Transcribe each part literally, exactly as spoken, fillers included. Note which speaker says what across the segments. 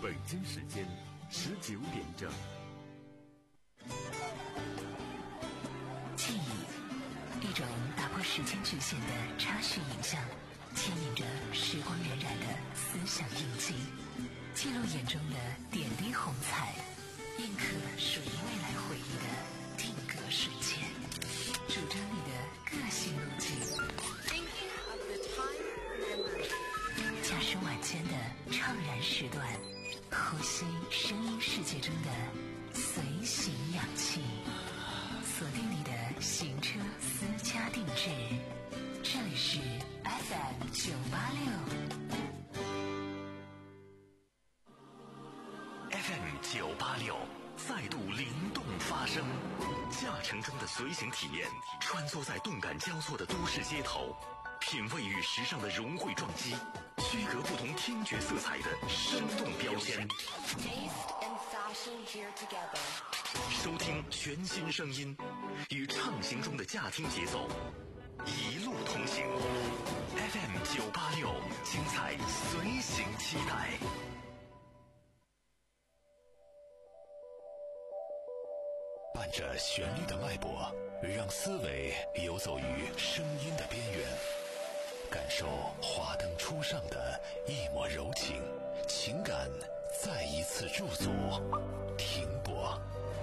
Speaker 1: 北京时间十九点整。
Speaker 2: 记忆，一种打破时间局限的插叙影像，牵引着时光荏苒的思想印记，记录眼中的点滴红彩，印刻属于未来回忆的定格瞬间，主张你的个性路径。驾驶晚间的怅然时段，呼吸声音世界中的随行氧气，锁定你的行车私家定制。这里是 F M 九八六
Speaker 3: F M 九八六再度灵动发声，驾乘中的随行体验，穿梭在动感交错的都市街头，品味与时尚的融汇撞击，区隔不同听觉色彩的生动标签。收听全新声音，与畅行中的驾听节奏，一路同行。F M 九八六，精彩随行期待。伴着旋律的脉搏，让思维游走于声音的边缘，感受华灯初上的一抹柔情，情感再一次驻足停泊。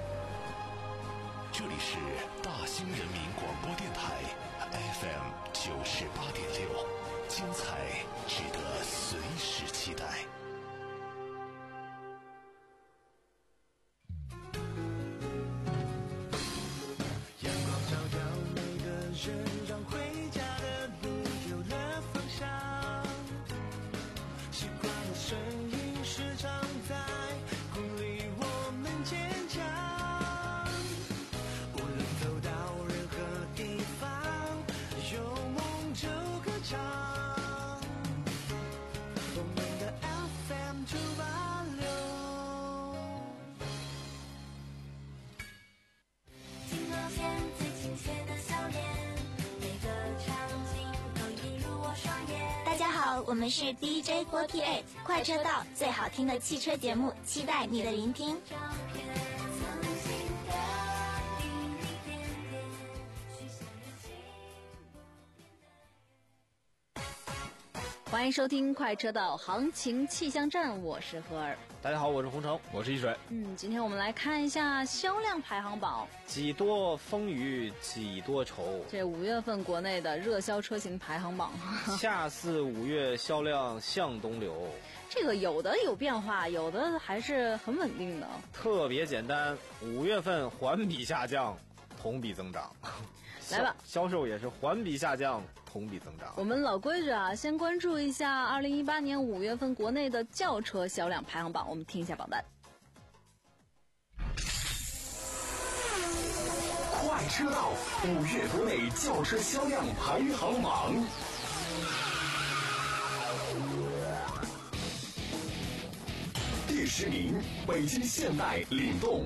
Speaker 3: 这里是大兴人民广播电台 F M 九十八点六，精彩值得随时期待。
Speaker 4: 让回家的路有了方向，习惯的声音时常在鼓励我们坚强，无论走到任何地方，有梦就歌唱，我们的 F M 九八六。
Speaker 5: 听到现最亲切的笑脸，
Speaker 6: 大家好，我们是 D J 四十八，快车道最好听的汽车节目，期待你的聆听。
Speaker 7: 欢迎收听快车道行情气象站，我是何儿。
Speaker 8: 大家好，我是洪城，
Speaker 9: 我是一水。
Speaker 7: 嗯，今天我们来看一下销量排行榜，
Speaker 8: 几多风雨几多愁。
Speaker 7: 这五月份国内的热销车型排行榜，
Speaker 8: 恰似五月销量向东流。
Speaker 7: 这个有的有变化，有的还是很稳定的。
Speaker 8: 特别简单，五月份环比下降，同比增长。
Speaker 7: 来吧，
Speaker 8: 销售也是环比下降，同比增长。
Speaker 7: 我们老规矩啊，先关注一下二零一八年五月份国内的轿车销量排行榜，我们听一下榜单。
Speaker 3: 快车道五月国内轿车销量排行榜。第十名，北京现代领动。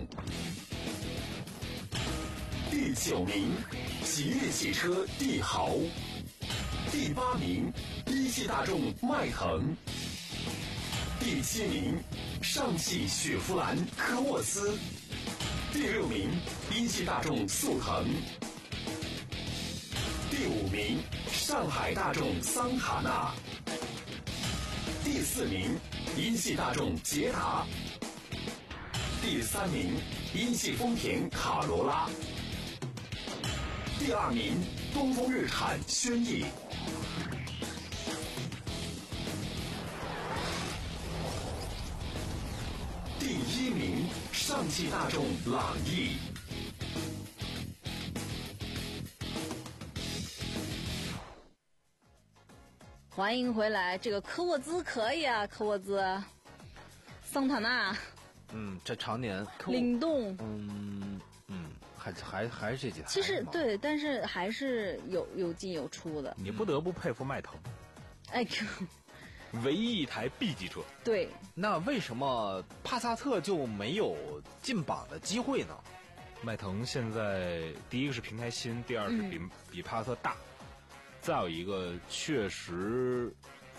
Speaker 3: 第九名，吉利汽车帝豪。第八名，一汽大众迈腾。第七名，上汽雪佛兰科沃斯。第六名，一汽大众速腾。第五名，上海大众桑塔纳。第四名，一汽大众捷达。第三名，一汽丰田卡罗拉。第二名，东风日产轩逸。第一名，上汽大众朗逸。
Speaker 7: 欢迎回来，这个科沃兹可以啊，科沃兹，桑塔纳，
Speaker 8: 嗯，这常年
Speaker 7: 领动，
Speaker 8: 嗯嗯，还还还是这几台。
Speaker 7: 其实对，但是还是有有进有出的。
Speaker 9: 你不得不佩服迈腾，
Speaker 7: 哎，
Speaker 9: 唯一一台 B 级车。
Speaker 7: 对，
Speaker 8: 那为什么帕萨特就没有进榜的机会呢？
Speaker 9: 迈腾现在第一个是平台新，第二是比、嗯、比帕萨特大，再有一个确实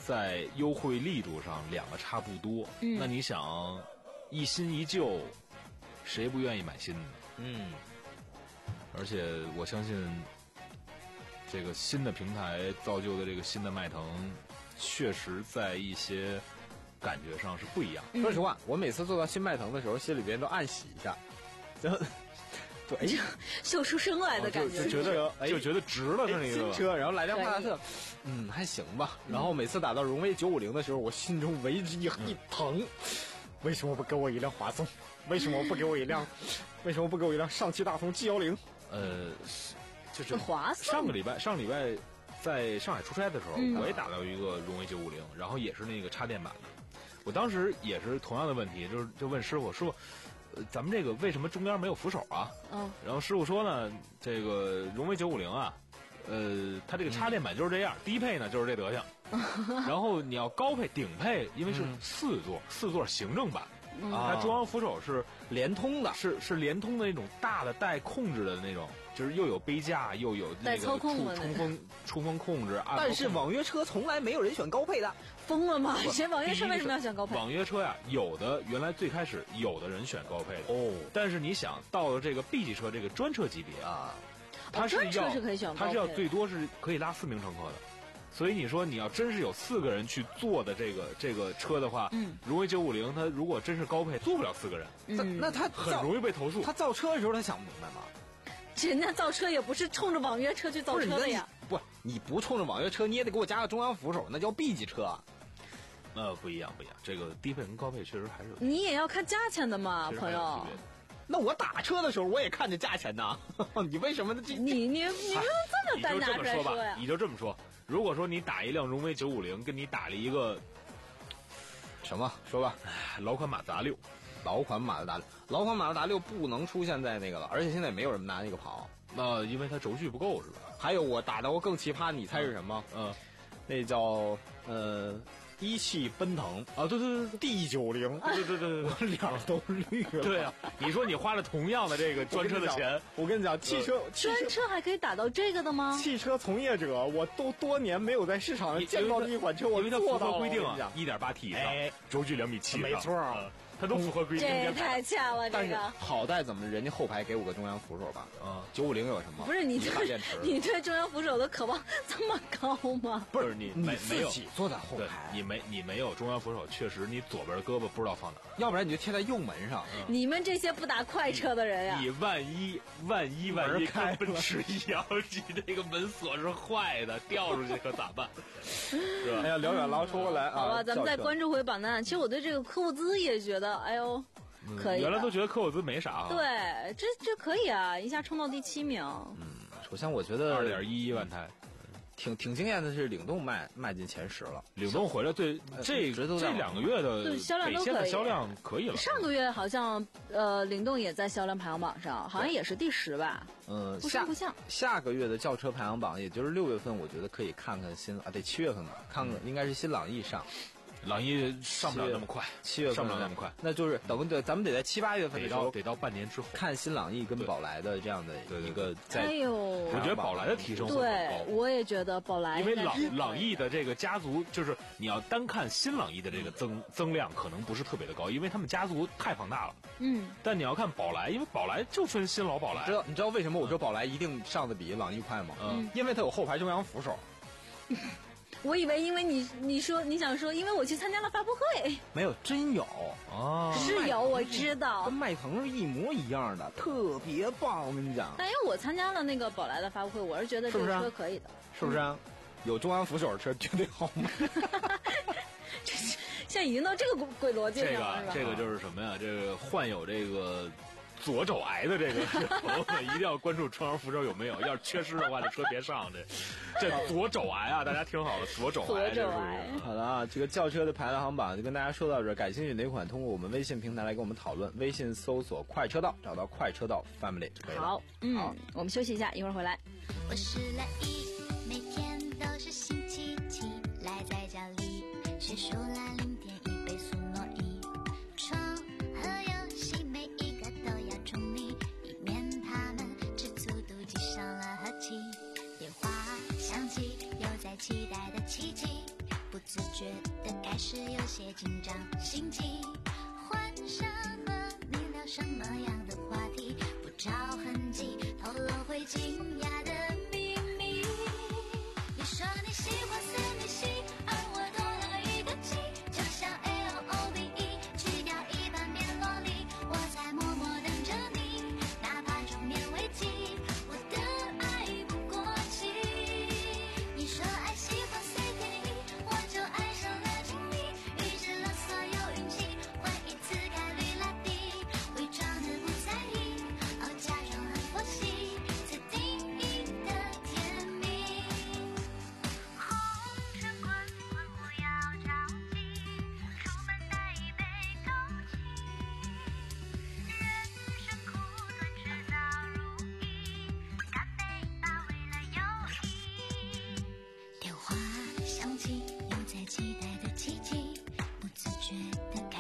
Speaker 9: 在优惠力度上两个差不多。
Speaker 7: 嗯，
Speaker 9: 那你想，一新一旧，谁不愿意买新的？
Speaker 8: 嗯，
Speaker 9: 而且我相信，这个新的平台造就的这个新的迈腾，确实在一些感觉上是不一样。
Speaker 7: 嗯、
Speaker 8: 说实话，我每次坐到新迈腾的时候，心里边都暗喜一下，就对，哎，
Speaker 7: 笑出声来的感觉，
Speaker 9: 就觉得就觉得值了，是那个
Speaker 8: 新车，然后来辆帕萨特，嗯，还行吧。然后每次打到荣威九五零的时候，我心中为之一一疼，为什么不给我一辆华颂？为什么不给我一辆？为什么不给我一辆上汽大通 G 幺零？
Speaker 9: 呃，就是
Speaker 7: 华颂。
Speaker 9: 上个礼拜，上个礼拜在上海出差的时候，
Speaker 7: 嗯、
Speaker 9: 我也打到一个荣威九五零，然后也是那个插电版的。我当时也是同样的问题，就是就问师傅，师傅，呃，咱们这个为什么中间没有扶手啊？
Speaker 7: 嗯。
Speaker 9: 然后师傅说呢，这个荣威九五零啊，呃，它这个插电版就是这样，嗯、低配呢就是这德行。然后你要高配、顶配，因为是四座，嗯、四座行政版。
Speaker 7: 嗯、
Speaker 9: 它中央扶手是
Speaker 8: 联通的，
Speaker 9: 是是联通的那种大的带控制的那种，就是又有杯架又有那个触冲锋触风控制。
Speaker 8: 但是网约车从来没有人选高配的，
Speaker 7: 疯了吗？谁网约车为什么要选高配？
Speaker 9: 网约车呀，有的原来最开始有的人选高配的
Speaker 8: 哦，
Speaker 9: 但是你想到了这个 B 级车这个专车级别
Speaker 8: 啊，
Speaker 9: 它是要、
Speaker 7: 哦、是可以选高配的，
Speaker 9: 它是要最多是可以拉四名乘客的。所以你说你要真是有四个人去坐的这个这个车的话，
Speaker 7: 嗯，
Speaker 9: 荣威九五零它如果真是高配，坐不了四个人，
Speaker 7: 嗯、
Speaker 8: 那他
Speaker 9: 很容易被投诉。
Speaker 8: 他造车的时候他想不明白吗？
Speaker 7: 人家造车也不是冲着网约车去造车的呀。
Speaker 8: 不，你不冲着网约车，你也得给我加个中央扶手，那叫 B 级车啊。
Speaker 9: 呃，不一样，不一样。这个低配跟高配确实还是有。
Speaker 7: 你也要看价钱的嘛，朋友。
Speaker 8: 那我打车的时候我也看着价钱呢。你为什么
Speaker 7: 你你你不用这么单拿出来说呀？
Speaker 9: 你就这么说。如果说你打一辆荣威九五零，跟你打了一个
Speaker 8: 什么说吧，
Speaker 9: 老款马自达六，
Speaker 8: 老款马自达六，老款马自达六不能出现在那个了，而且现在没有人拿那个跑，
Speaker 9: 那、呃、因为它轴距不够是吧？
Speaker 8: 还有我打到过更奇葩，你猜是什么？
Speaker 9: 嗯，
Speaker 8: 那叫呃一汽奔腾
Speaker 9: 啊，对对对
Speaker 8: ，D 九零，
Speaker 9: 对对对对对，
Speaker 8: 我脸都绿了。
Speaker 9: 对啊，你说你花了同样的这个专车的钱，
Speaker 8: 我跟你讲，汽车
Speaker 7: 专车还可以打到这个的吗？
Speaker 8: 汽车从业者，我都多年没有在市场上见到的一款车，我
Speaker 9: 因为它符合规定
Speaker 8: 啊，
Speaker 9: 一点八 T 以上，
Speaker 8: 哎，
Speaker 9: 轴距两米七，
Speaker 8: 没错。
Speaker 9: 它都符合规定，
Speaker 7: 这太恰了。
Speaker 8: 但是好在怎么人家后排给我个中央扶手吧？
Speaker 9: 啊，
Speaker 8: 九五零有什么？
Speaker 7: 不是你对你对中央扶手的渴望这么高吗？
Speaker 9: 不是你没没有
Speaker 8: 自己坐在后排，
Speaker 9: 你没你没有中央扶手，确实你左边的胳膊不知道放哪，
Speaker 8: 要不然你就贴在右门上。
Speaker 7: 你们这些不打快车的人呀，
Speaker 9: 你万一万一万一开奔驰一样，你这个门锁是坏的，掉出去可咋办？是吧？
Speaker 8: 哎呀，聊远了，说回来啊，
Speaker 7: 好吧，咱们再关注回榜单。其实我对这个科沃兹也觉得，哎呦。可以，
Speaker 9: 原来都觉得科沃兹没啥啊。
Speaker 7: 对，这这可以啊，一下冲到第七名。
Speaker 8: 嗯，首先我觉得
Speaker 9: 二点一一万台，
Speaker 8: 挺挺惊艳的是领动迈迈进前十了。
Speaker 9: 领动回来对这这两个月的
Speaker 7: 对销量都
Speaker 9: 可以，销量可以了。
Speaker 7: 上个月好像呃领动也在销量排行榜上，好像也是第十吧。
Speaker 8: 嗯，
Speaker 7: 不上不下。
Speaker 8: 下个月的轿车排行榜，也就是六月份，我觉得可以看看新啊，得七月份吧，看看应该是新朗逸上。
Speaker 9: 朗逸上不了那么快，
Speaker 8: 七月份
Speaker 9: 上不了那么快，
Speaker 8: 那就是等对，咱们得在七八月份的时候，
Speaker 9: 得到半年之后
Speaker 8: 看新朗逸跟宝来的这样的一个在。
Speaker 7: 哎呦，
Speaker 9: 我觉得宝来的提升会很高，
Speaker 7: 对，我也觉得宝来，
Speaker 9: 因为朗朗逸的这个家族，就是你要单看新朗逸的这个增增量，可能不是特别的高，因为他们家族太庞大了。
Speaker 7: 嗯，
Speaker 9: 但你要看宝来，因为宝来就分新老宝来，
Speaker 8: 知道你知道为什么我说宝来一定上的比朗逸快吗？
Speaker 9: 嗯，
Speaker 8: 因为它有后排中央扶手。
Speaker 7: 我以为因为你你说你想说，因为我去参加了发布会，
Speaker 8: 没有，真有
Speaker 9: 哦，
Speaker 7: 是有，我知道，
Speaker 8: 跟迈腾是一模一样的，特别棒，我跟你讲。
Speaker 7: 但因为我参加了那个宝来的发布会，我是觉得这个车可以的，
Speaker 8: 是不是啊？有中央扶手的车绝对好买。
Speaker 7: 这是现在已经到这个鬼逻辑上了，
Speaker 9: 这个这个就是什么呀？这个患有这个左肘癌的这个朋友们一定要关注中央扶手有没有，要是缺失的话，这车别上。这这左肘癌啊，大家听好了，左肘癌。
Speaker 7: 左肘癌。
Speaker 8: 好了啊，这个轿车的排行榜就跟大家说到这儿。感兴趣哪款，通过我们微信平台来跟我们讨论。微信搜索“快车道”，找到“快车道 Family” 就可以了。
Speaker 7: 好，嗯，好，我们休息一下，一会儿回来。
Speaker 5: 我是来一，每天都是星期七，赖在家里写书来零点一杯苏诺伊，床和游戏每一个都要注意，避免他们吃醋妒忌伤了和气。电话响起，又在期待的奇迹，不自觉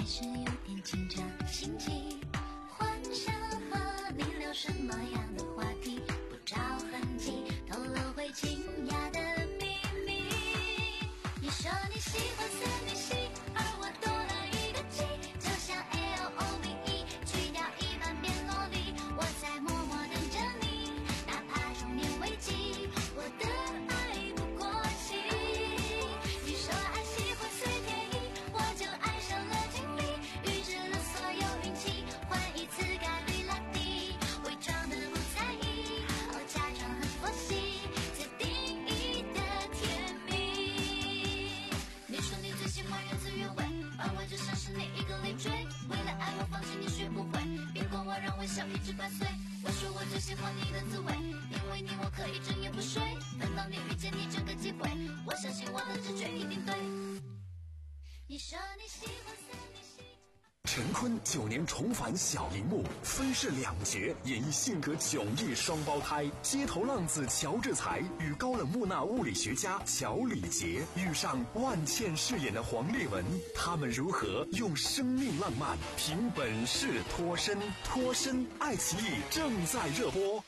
Speaker 5: 是有点紧张心悸，幻想和你聊什么样的话题，不着痕迹透露会惊讶的秘密。你说你喜欢三明系，而我多了一个 G， 就像 A O O B E 去掉一半变萝莉，我在默默等着你，哪怕中年危机，我的爱不过期。你说爱喜欢随便意，我就爱上了经历，预知了所有运气，换一次概率拉低，伪装的不在意，哦假装很佛系，最定义的甜蜜。你说你最喜欢原汁原味，而我就像是你一个累赘，为了爱我放弃你学不会，别管我让微笑一直伴随。我说我最喜欢你的滋味，因为你我可以整夜不睡，等到你遇见你这个机会，我相信我的直觉一定对。你说你喜欢三明系。
Speaker 3: 陈坤九年重返小荧幕，分饰两角，演绎性格迥异双胞胎。街头浪子乔治才与高冷木讷物理学家乔礼杰遇上万茜饰演的黄丽文，他们如何用生命浪漫凭本事脱身？脱身爱奇艺正在热播。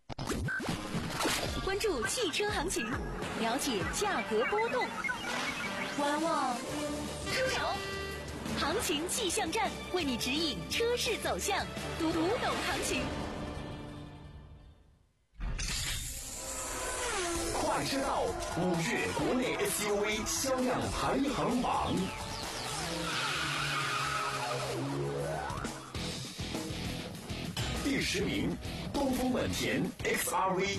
Speaker 2: 关注汽车行情，了解价格波动。观望出手，行情气象站为你指引车市走向，读读懂行情。
Speaker 3: 快车道五月国内 S U V 销量排行榜。第十名，东风本田 X R V。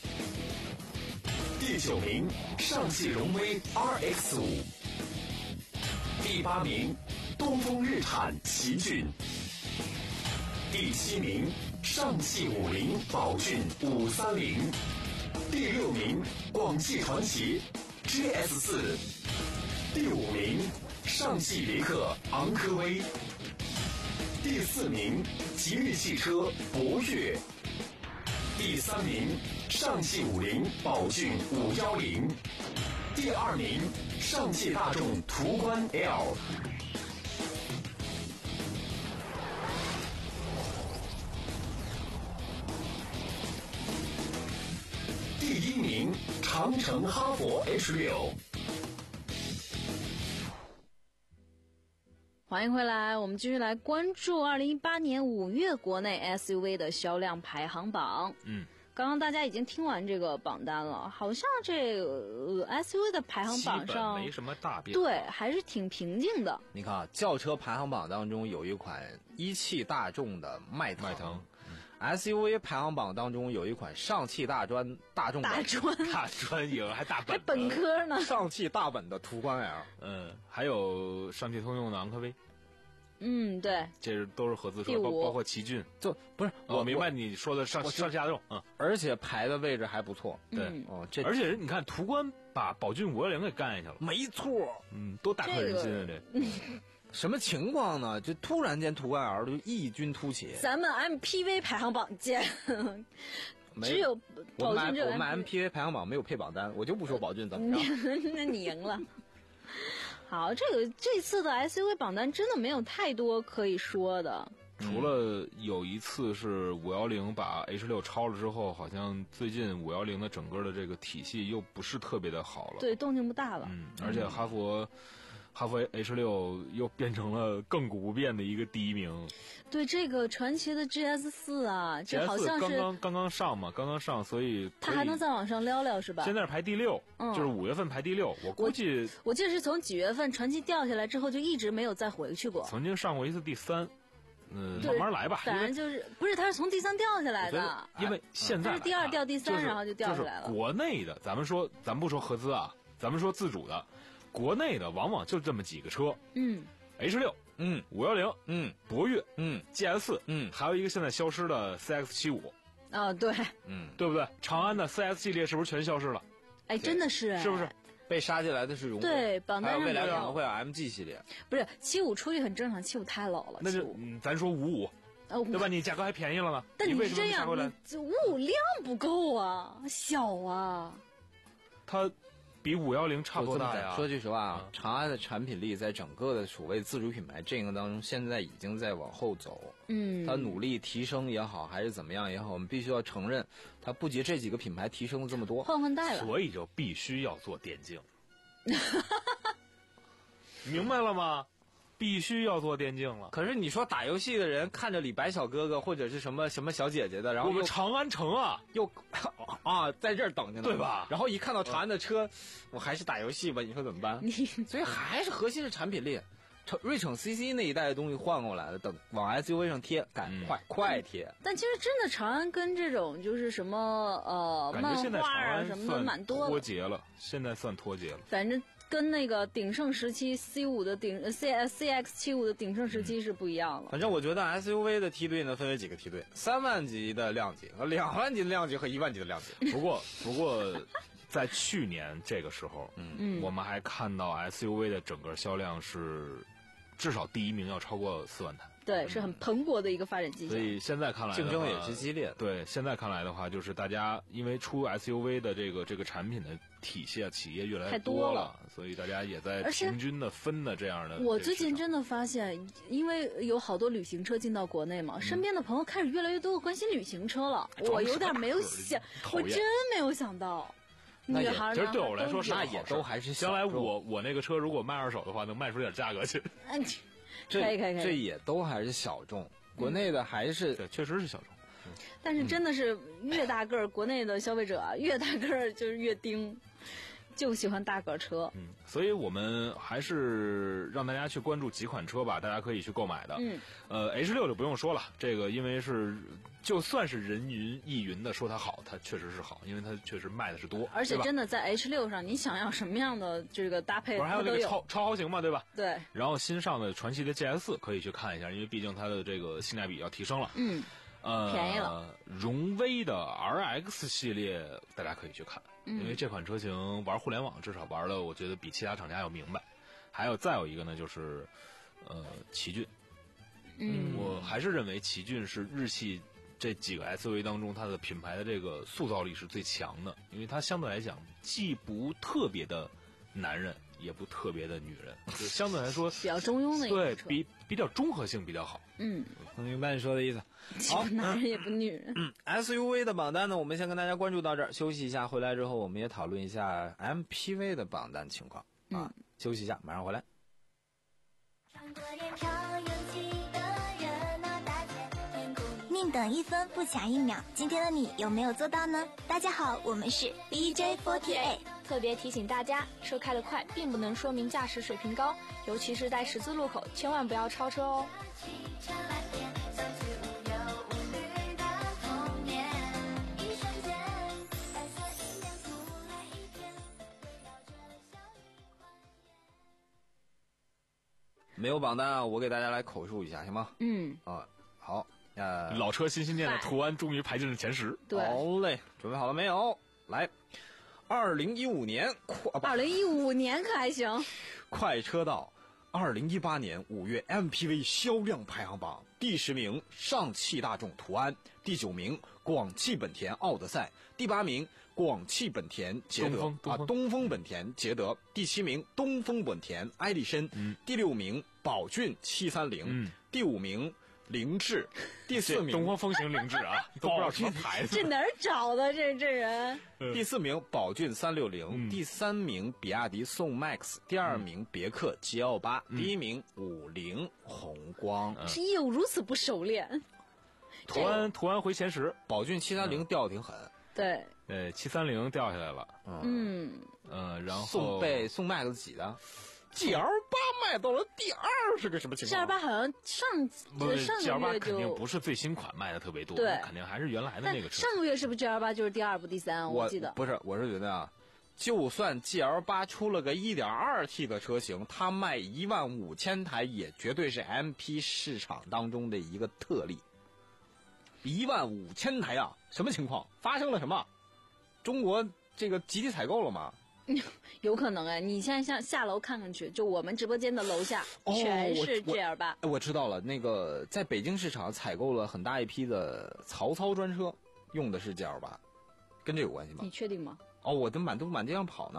Speaker 3: 第九名，上汽荣威 R X 五。第八名，东风日产奇骏。第七名，上汽五菱宝骏五三零。第六名，广汽传祺 G S 四。第五名，上汽别克昂科威。第四名，吉利汽车博越。第三名，上汽五菱宝骏五一零。第二名，上汽大众途观 L。第一名，长城哈弗 H 六。
Speaker 7: 欢迎回来，我们继续来关注二零一八年五月国内 S U V 的销量排行榜。
Speaker 9: 嗯，
Speaker 7: 刚刚大家已经听完这个榜单了，好像这个、呃、S U V 的排行榜上
Speaker 9: 没什么大变，
Speaker 7: 对，还是挺平静的。
Speaker 8: 你看啊，轿车排行榜当中有一款一汽大众的迈腾。
Speaker 9: 迈腾
Speaker 8: S U V 排行榜当中有一款上汽大专大众
Speaker 7: 大专
Speaker 9: 大专营还大本
Speaker 7: 还本科呢，
Speaker 8: 上汽大本的途观 L。
Speaker 9: 嗯，还有上汽通用的昂科威。
Speaker 7: 嗯，对，
Speaker 9: 这是都是合资车，包包括奇骏，
Speaker 8: 就不是
Speaker 9: 我、哦、明白你说的上上汽大众，嗯，
Speaker 8: 而且排的位置还不错，
Speaker 9: 对，
Speaker 7: 嗯、
Speaker 8: 哦，这
Speaker 9: 而且你看途观把宝骏五幺零给干下去了，
Speaker 8: 没错，
Speaker 9: 嗯，多大快人心啊这。这
Speaker 8: 什么情况呢？就突然间途观 L 就异军突起。
Speaker 7: 咱们 M P V 排行榜见，只有
Speaker 8: 我们
Speaker 7: 宝骏
Speaker 8: 我们 M P V 排行榜没有配榜单，我就不说宝骏怎么着。
Speaker 7: 那你赢了。好，这个这次的 S U V 榜单真的没有太多可以说的，
Speaker 9: 除了有一次是五幺零把 H 六超了之后，好像最近五幺零的整个的这个体系又不是特别的好了，
Speaker 7: 对，动静不大了。
Speaker 9: 嗯，而且哈佛。嗯哈弗 H 六又变成了亘古不变的一个第一名。
Speaker 7: 对，这个传祺的 G S 四啊，这好像是
Speaker 9: 刚刚刚刚上嘛，刚刚上，所以
Speaker 7: 它还能再往上撩撩是吧？
Speaker 9: 现在是排第六，
Speaker 7: 嗯，
Speaker 9: 就是五月份排第六。我估计
Speaker 7: 我记得是从几月份传祺掉下来之后，就一直没有再回去过。
Speaker 9: 曾经上过一次第三，嗯，慢慢来吧。
Speaker 7: 反正就是不是，它是从第三掉下来的，
Speaker 9: 因为现在
Speaker 7: 它是第二掉第三，
Speaker 9: 就是、
Speaker 7: 然后就掉下来了。
Speaker 9: 就是、国内的，咱们说，咱不说合资啊，咱们说自主的。国内的往往就这么几个车，
Speaker 7: 嗯
Speaker 9: ，H 六，
Speaker 8: 嗯，
Speaker 9: 五幺零，
Speaker 8: 嗯，
Speaker 9: 博越，
Speaker 8: 嗯
Speaker 9: ，G S 四，
Speaker 8: 嗯，
Speaker 9: 还有一个现在消失的 C X 七五，
Speaker 7: 哦，对，
Speaker 8: 嗯，
Speaker 9: 对不对？长安的 C S 系列是不是全消失了？
Speaker 7: 哎，真的是，
Speaker 9: 是不是？
Speaker 8: 被杀进来的是荣威，
Speaker 7: 对，榜单上
Speaker 8: 未来可能会有 M G 系列，
Speaker 7: 不是七五出去很正常，七五太老了，
Speaker 9: 那就嗯，咱说五五。
Speaker 7: 呃，
Speaker 9: 对吧？你价格还便宜了呢，
Speaker 7: 但
Speaker 9: 你为什么
Speaker 7: 这样，
Speaker 9: 没下回来？
Speaker 7: 五五量不够啊，小啊。
Speaker 9: 它比五一零差不多大呀。
Speaker 8: 说句实话啊，
Speaker 9: 嗯
Speaker 8: 长安的产品力在整个的所谓自主品牌阵营当中，现在已经在往后走。
Speaker 7: 嗯，
Speaker 8: 它努力提升也好，还是怎么样也好，我们必须要承认，它不及这几个品牌提升了这么多。
Speaker 7: 换换代了，
Speaker 9: 所以就必须要做电竞，明白了吗？必须要做电竞了。
Speaker 8: 可是你说打游戏的人看着李白小哥哥或者是什么什么小姐姐的，然后
Speaker 9: 我们
Speaker 8: 又
Speaker 9: 长安城啊，
Speaker 8: 又啊在这儿等着呢，
Speaker 9: 对吧？
Speaker 8: 然后一看到长安的车，我还是打游戏吧，你说怎么办？所以还是核心是产品力。瑞骋 C C 那一代的东西换过来了，等往 S U V 上贴，赶快、嗯、快贴。
Speaker 7: 但其实真的长安跟这种就是什么呃漫画啊什么的蛮多的，
Speaker 9: 脱节了，现在算脱节了。
Speaker 7: 反正跟那个鼎盛时期 C 五的鼎 C C X 七五的鼎盛时期是不一样了。
Speaker 8: 反正我觉得 S U V 的梯队呢分为几个梯队，三万级的量级和两万级的量级和一万级的量级。
Speaker 9: 不过不过。在去年这个时候，嗯，我们还看到 S U V 的整个销量是至少第一名要超过四万台，
Speaker 7: 对，是很蓬勃的一个发展迹象。
Speaker 9: 所以现在看来
Speaker 8: 竞争也是激烈的。
Speaker 9: 对，现在看来的话，就是大家因为出 S U V 的这个这个产品的体系啊，企业越来越
Speaker 7: 多
Speaker 9: 了，所以大家也在平均的分的这样的。
Speaker 7: 我最近真的发现，因为有好多旅行车进到国内嘛，嗯、身边的朋友开始越来越多的关心旅行车了。我有点没有想，我真没有想到。女孩
Speaker 9: 其实对我来说是
Speaker 8: 那也都还是
Speaker 9: 将来我我那个车如果卖二手的话，能卖出点价格去。
Speaker 7: 嗯，
Speaker 8: 这
Speaker 7: 可以可以可以，
Speaker 8: 这也都还是小众，国内的还是、
Speaker 9: 嗯、对，确实是小众。
Speaker 7: 但是真的是越大个儿，国内的消费者啊，越大个儿就是越盯，就喜欢大个车。
Speaker 9: 嗯，所以我们还是让大家去关注几款车吧，大家可以去购买的。
Speaker 7: 嗯，
Speaker 9: 呃 ，H 六就不用说了，这个因为是。就算是人云亦云的说它好，它确实是好，因为它确实卖的是多，
Speaker 7: 而且真的在 H 六上，你想要什么样的这个搭配，
Speaker 9: 不是还有那个超超豪型嘛，对吧？
Speaker 7: 对。
Speaker 9: 然后新上的传祺的 G S 四可以去看一下，因为毕竟它的这个性价比要提升了。
Speaker 7: 嗯。
Speaker 9: 呃，
Speaker 7: 便宜了。
Speaker 9: 荣威的 R X 系列大家可以去看，
Speaker 7: 嗯、
Speaker 9: 因为这款车型玩互联网至少玩的，我觉得比其他厂家要明白。还有再有一个呢，就是呃奇骏。
Speaker 7: 嗯。
Speaker 9: 我还是认为奇骏是日系。这几个 S U V 当中，它的品牌的这个塑造力是最强的，因为它相对来讲既不特别的男人，也不特别的女人，就相对来说
Speaker 7: 比较中庸的一个
Speaker 9: 对，比比较综合性比较好。
Speaker 7: 嗯，
Speaker 8: 我明白你说的意思。
Speaker 7: 好，男人也不女人。
Speaker 8: 嗯 ，S U V 的榜单呢，我们先跟大家关注到这儿，休息一下，回来之后我们也讨论一下 M P V 的榜单情况啊。
Speaker 7: 嗯、
Speaker 8: 休息一下，马上回来。
Speaker 6: 宁等一分不抢一秒，今天的你有没有做到呢？大家好，我们是 D J 四十八。
Speaker 10: 特别提醒大家，车开得快并不能说明驾驶水平高，尤其是在十字路口，千万不要超车哦。
Speaker 8: 没有榜单啊，我给大家来口述一下，行吗？
Speaker 7: 嗯。
Speaker 8: 啊，好。呃，
Speaker 9: 老车新心电的途安终于排进了前十。
Speaker 7: 对，
Speaker 8: 好嘞，准备好了没有？来，二零一五年快，
Speaker 7: 二零一五年可还行？
Speaker 8: 快车道，二零一八年五月 M P V 销量排行榜，第十名上汽大众途安，第九名广汽本田奥德赛，第八名广汽本田捷德啊，东风本田捷德，第七名东风本田艾力绅，
Speaker 9: 嗯、
Speaker 8: 第六名宝骏七三零，
Speaker 9: 嗯、
Speaker 8: 第五名。凌志，第四名
Speaker 9: 东风风行凌志啊，都不知道什么牌子。
Speaker 7: 这哪儿找的？这这人。
Speaker 8: 第四名宝骏三六零，
Speaker 9: 嗯、
Speaker 8: 第三名比亚迪宋 MAX， 第二名别克 G L 八，
Speaker 9: 嗯、
Speaker 8: 第一名五菱宏光。
Speaker 7: 这业务如此不熟练。
Speaker 9: 途安途安回前十，
Speaker 8: 宝骏七三零掉的挺狠。
Speaker 7: 对。
Speaker 9: 呃，七三零掉下来了。
Speaker 7: 嗯。
Speaker 9: 呃，然后
Speaker 8: 宋被宋 MAX 挤的。G L 八卖到了第二是个什么情况
Speaker 7: ？G L 八好像上上个月就
Speaker 9: G L 八肯定不是最新款卖的特别多，
Speaker 7: 对，
Speaker 9: 肯定还是原来的那个车。
Speaker 7: 上个月是不是 G L 八就是第二不第三？
Speaker 8: 我
Speaker 7: 记得
Speaker 8: 不是，我是觉得啊，就算 G L 八出了个 一点二 T 的车型，它卖一万五千台也绝对是 M P 市场当中的一个特例。一万五千台啊，什么情况？发生了什么？中国这个集体采购了吗？
Speaker 7: 有可能哎，你现在下下楼看看去，就我们直播间的楼下、哦、全是 G L 八。
Speaker 8: 我, 我, 我知道了，那个在北京市场采购了很大一批的曹操专车，用的是 G L 八，跟这有关系吗？
Speaker 7: 你确定吗？
Speaker 8: 哦，我的满都满街上跑呢。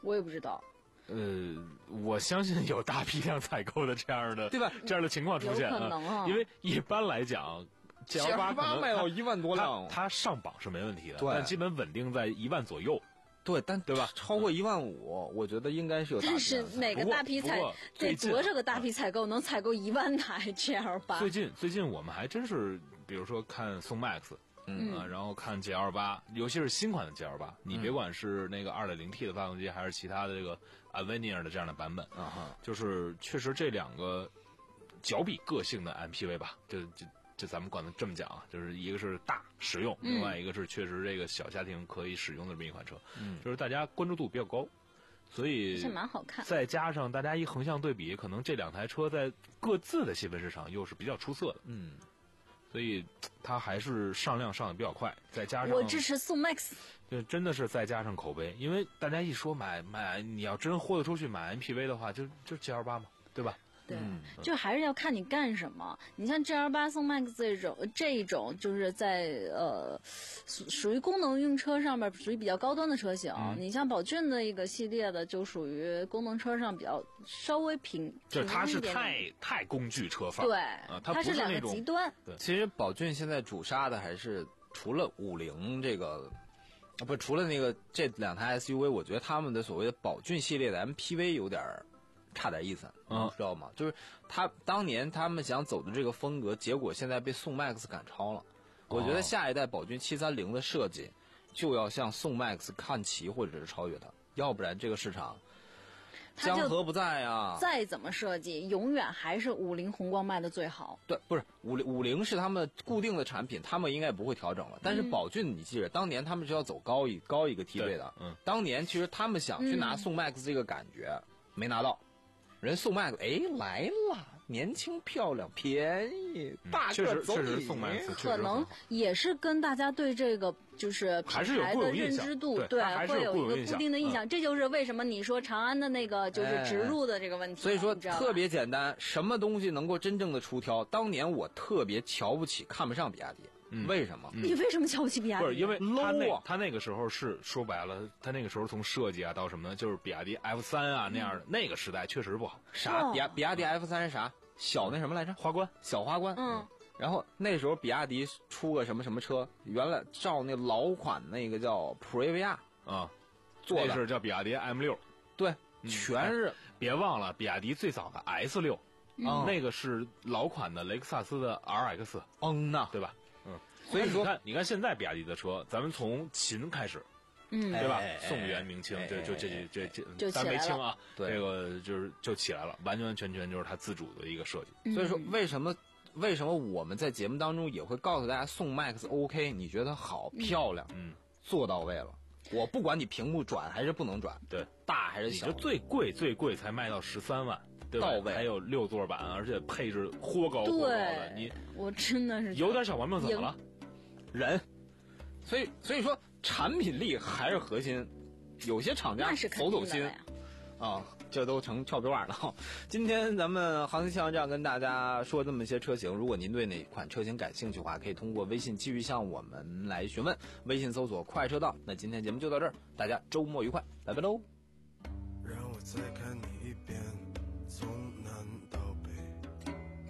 Speaker 7: 我也不知道。
Speaker 9: 呃，我相信有大批量采购的这样的，
Speaker 8: 对吧？
Speaker 9: 这样的情况出现
Speaker 7: 有可能啊，
Speaker 9: 因为一般来讲 G L 八 可能
Speaker 8: 卖到一万多辆，
Speaker 9: 它上榜是没问题的，
Speaker 8: 对，
Speaker 9: 但基本稳定在一万左右。
Speaker 8: 对，但
Speaker 9: 对吧？
Speaker 8: 超过一万五，我觉得应该是有大批。
Speaker 7: 但是哪个大批采得多少个大批采购能采购一万台 G L 八？
Speaker 9: 最近最近我们还真是，比如说看宋 MAX。嗯啊，然后看 G L 八，尤其是新款的 G L 八，你别管是那个 二点零 T 的发动机，还是其他的这个 Avenir 的这样的版本，
Speaker 8: 啊哈，
Speaker 9: 就是确实这两个较比个性的 M P V 吧，就就就咱们管它这么讲啊，就是一个是大实用，另外一个是确实这个小家庭可以使用的这么一款车，嗯，就是大家关注度比较高，所以
Speaker 7: 是蛮好看。
Speaker 9: 再加上大家一横向对比，可能这两台车在各自的细分市场又是比较出色的，
Speaker 8: 嗯。
Speaker 9: 所以它还是上量上的比较快，再加上
Speaker 7: 我支持宋 MAX，
Speaker 9: 就真的是再加上口碑，因为大家一说买买，你要真豁得出去买 M P V 的话，就就 G L 八嘛，对吧？
Speaker 7: 对，嗯、就还是要看你干什么。你像 G L 八、宋 MAX 这种这一种，就是在呃属属于功能用车上面属于比较高端的车型。嗯、你像宝骏的一个系列的，就属于功能车上比较稍微平，
Speaker 9: 就是它是太太工具车范儿，
Speaker 7: 对，
Speaker 9: 啊、它
Speaker 7: 不是
Speaker 9: 那种
Speaker 7: 两个极端。
Speaker 8: 对，其实宝骏现在主杀的还是除了五菱这个。啊，不，除了那个这两台 S U V， 我觉得他们的所谓的宝骏系列的 M P V 有点差点意思，
Speaker 9: 嗯，
Speaker 8: 知道吗？就是他当年他们想走的这个风格，结果现在被宋 MAX 赶超了。我觉得下一代宝骏七三零的设计就要向宋 MAX 看齐，或者是超越它，要不然这个市场江河不在啊！
Speaker 7: 再怎么设计，永远还是五菱宏光卖的最好。
Speaker 8: 对，不是五菱，五菱是他们固定的产品，他们应该不会调整了。但是宝骏，你记着，当年他们是要走高一高一个梯队的。
Speaker 9: 嗯，
Speaker 8: 当年其实他们想去拿宋 MAX 这个感觉，嗯、没拿到。人宋 MAX 哎来了，年轻漂亮，便宜，大个走
Speaker 9: 你。
Speaker 7: 可能也是跟大家对这个就是品牌的认知度，
Speaker 9: 对，
Speaker 7: 会有一个固定的印象。这就是为什么你说长安的那个就是植入的这个问题。
Speaker 8: 所以说特别简单，什么东西能够真正的出挑？当年我特别瞧不起、看不上比亚迪。
Speaker 9: 嗯、
Speaker 8: 为什么？
Speaker 7: 你为什么瞧不起比亚迪？
Speaker 9: 不是因为他那他那个时候是说白了，他那个时候从设计啊到什么呢？就是比亚迪 F 三 啊那样的，嗯、那个时代确实不好。
Speaker 8: 啥？比亚比亚迪 F 三 是啥？小那什么来着？
Speaker 9: 花冠，
Speaker 8: 小花冠。
Speaker 7: 嗯。
Speaker 8: 然后那时候比亚迪出个什么什么车，原来照那老款那个叫普锐维亚
Speaker 9: 啊，
Speaker 8: 做的
Speaker 9: 那是叫比亚迪 M 六。
Speaker 8: 对，
Speaker 9: 嗯、
Speaker 8: 全是、
Speaker 9: 哎。别忘了，比亚迪最早的 S 六，嗯，那个是老款的雷克萨斯的 R X。
Speaker 8: 嗯呐，
Speaker 9: 对吧？嗯。
Speaker 8: 所以说，
Speaker 9: 你看，你看现在比亚迪的车，咱们从秦开始，
Speaker 7: 嗯，
Speaker 9: 对吧？
Speaker 8: 哎、
Speaker 9: 宋元明清，这就这这这
Speaker 7: 这，
Speaker 9: 咱没清啊，
Speaker 8: 对，
Speaker 9: 这个就是就起来了，完完全全就是它自主的一个设计。
Speaker 7: 嗯、
Speaker 8: 所以说，为什么为什么我们在节目当中也会告诉大家，宋 MAX OK， 你觉得好漂亮，
Speaker 9: 嗯，
Speaker 8: 做到位了。我不管你屏幕转还是不能转，
Speaker 9: 对，
Speaker 8: 大还是小，
Speaker 9: 你就最贵最贵才卖到十三万。对吧？
Speaker 8: 到位，
Speaker 9: 还有六座版，而且配置豁高豁高的，你
Speaker 7: 我真的是
Speaker 9: 有点小毛病，怎么了？
Speaker 8: 人，所以所以说产品力还是核心，有些厂家走走心啊，这都成俏皮话了。今天咱们行情气象站跟大家说这么一些车型，如果您对哪款车型感兴趣的话，可以通过微信继续向我们来询问，微信搜索快车道。那今天节目就到这儿，大家周末愉快，拜拜喽。
Speaker 4: 让我再看你一遍，从南到北，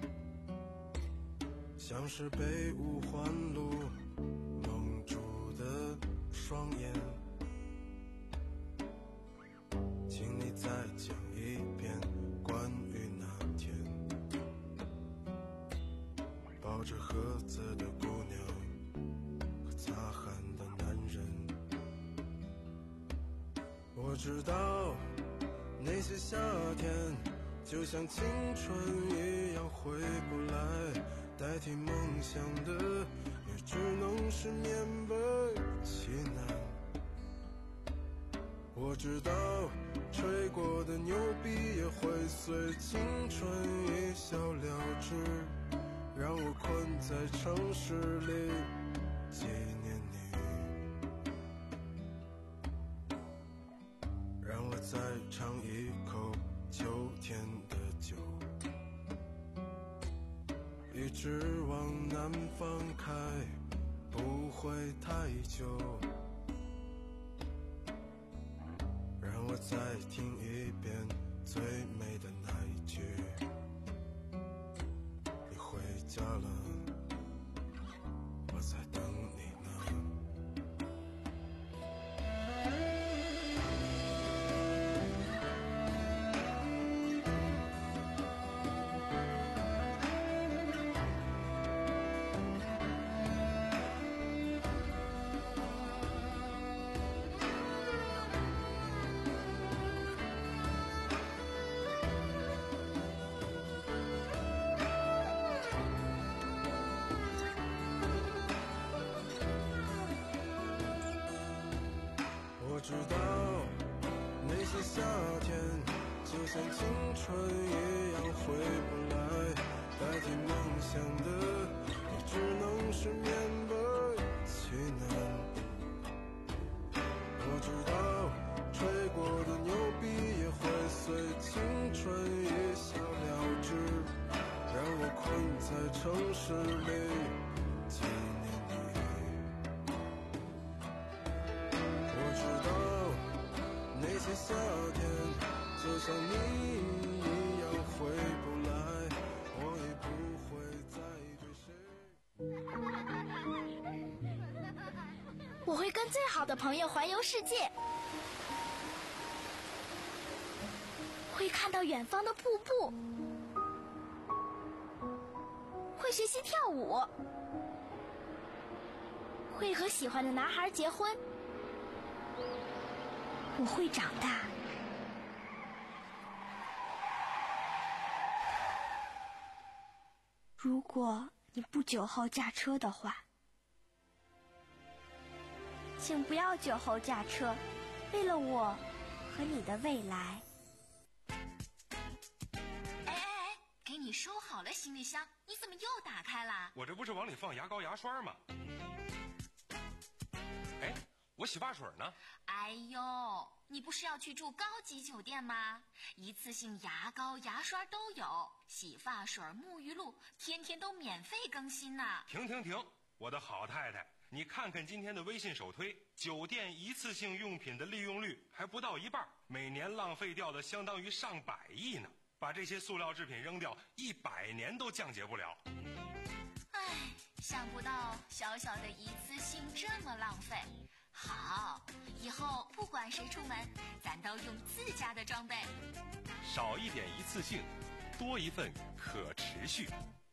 Speaker 4: 像是被五环路蒙住的双眼，请你再讲一遍关于那天抱着盒子的姑娘和擦汗的男人。我知道那些夏天就像青春一样回不来，代替梦想的也只能是勉为其难。我知道吹过的牛逼也会随青春一笑了之，让我困在城市里纪念你，让我再尝一口秋天的酒，一直往南方开，不会太久，让我我再听一遍最美的那一句，你回家了，我在等你呢。我知道那些夏天就像青春一样回不来，代替梦想的也只能是勉为其难。我知道吹过的牛逼也会随青春一笑了之，让我困在城市里纪念你。那些夏天就像你一样回不来，我也不会再对谁。
Speaker 5: 我会跟最好的朋友环游世界，会看到远方的瀑布，会学习跳舞，会和喜欢的男孩结婚。我会长大。如果你不酒后驾车的话，请不要酒后驾车，为了我和你的未来。
Speaker 2: 哎哎哎，给你收好了行李箱，你怎么又打开了？
Speaker 11: 我这不是往里放牙膏牙刷吗？哎，我洗发水呢。
Speaker 2: 哎呦，你不是要去住高级酒店吗？一次性牙膏牙刷都有，洗发水沐浴露天天都免费更新呢。
Speaker 11: 停停停，我的好太太，你看看今天的微信首推，酒店一次性用品的利用率还不到一半，每年浪费掉的相当于上百亿呢。把这些塑料制品扔掉，一百年都降解不了。
Speaker 2: 唉，想不到小小的一次性这么浪费。好，以后不管谁出门，咱都用自家的装备。
Speaker 11: 少一点一次性，多一份可持续。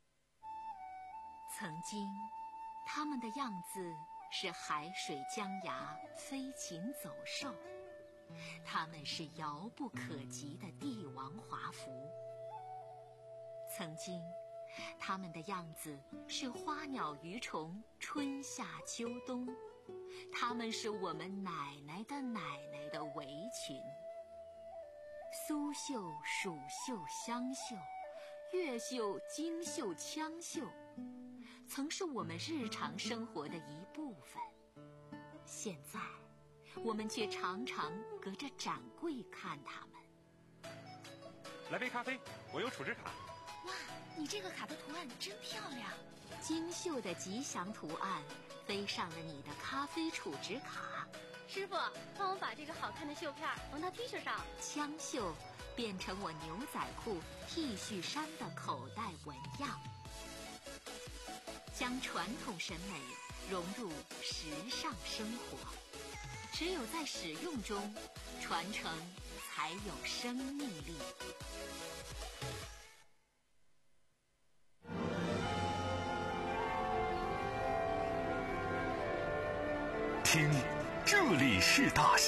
Speaker 2: 曾经，他们的样子是海水江崖，飞禽走兽；他们是遥不可及的帝王华服。曾经，他们的样子是花鸟鱼虫，春夏秋冬。他们是我们奶奶的奶奶的围裙。苏绣、蜀绣、湘绣，越绣、京绣、羌绣，曾是我们日常生活的一部分。现在，我们却常常隔着展柜看他们。
Speaker 11: 来杯咖啡，我有储值卡。
Speaker 2: 哇，你这个卡的图案真漂亮！精绣的吉祥图案飞上了你的咖啡储值卡。
Speaker 12: 师傅，帮我把这个好看的绣片缝到 T 恤上。
Speaker 2: 枪绣变成我牛仔裤、T 恤衫的口袋纹样，将传统审美融入时尚生活。只有在使用中，传承才有生命力。
Speaker 3: 听，这里是大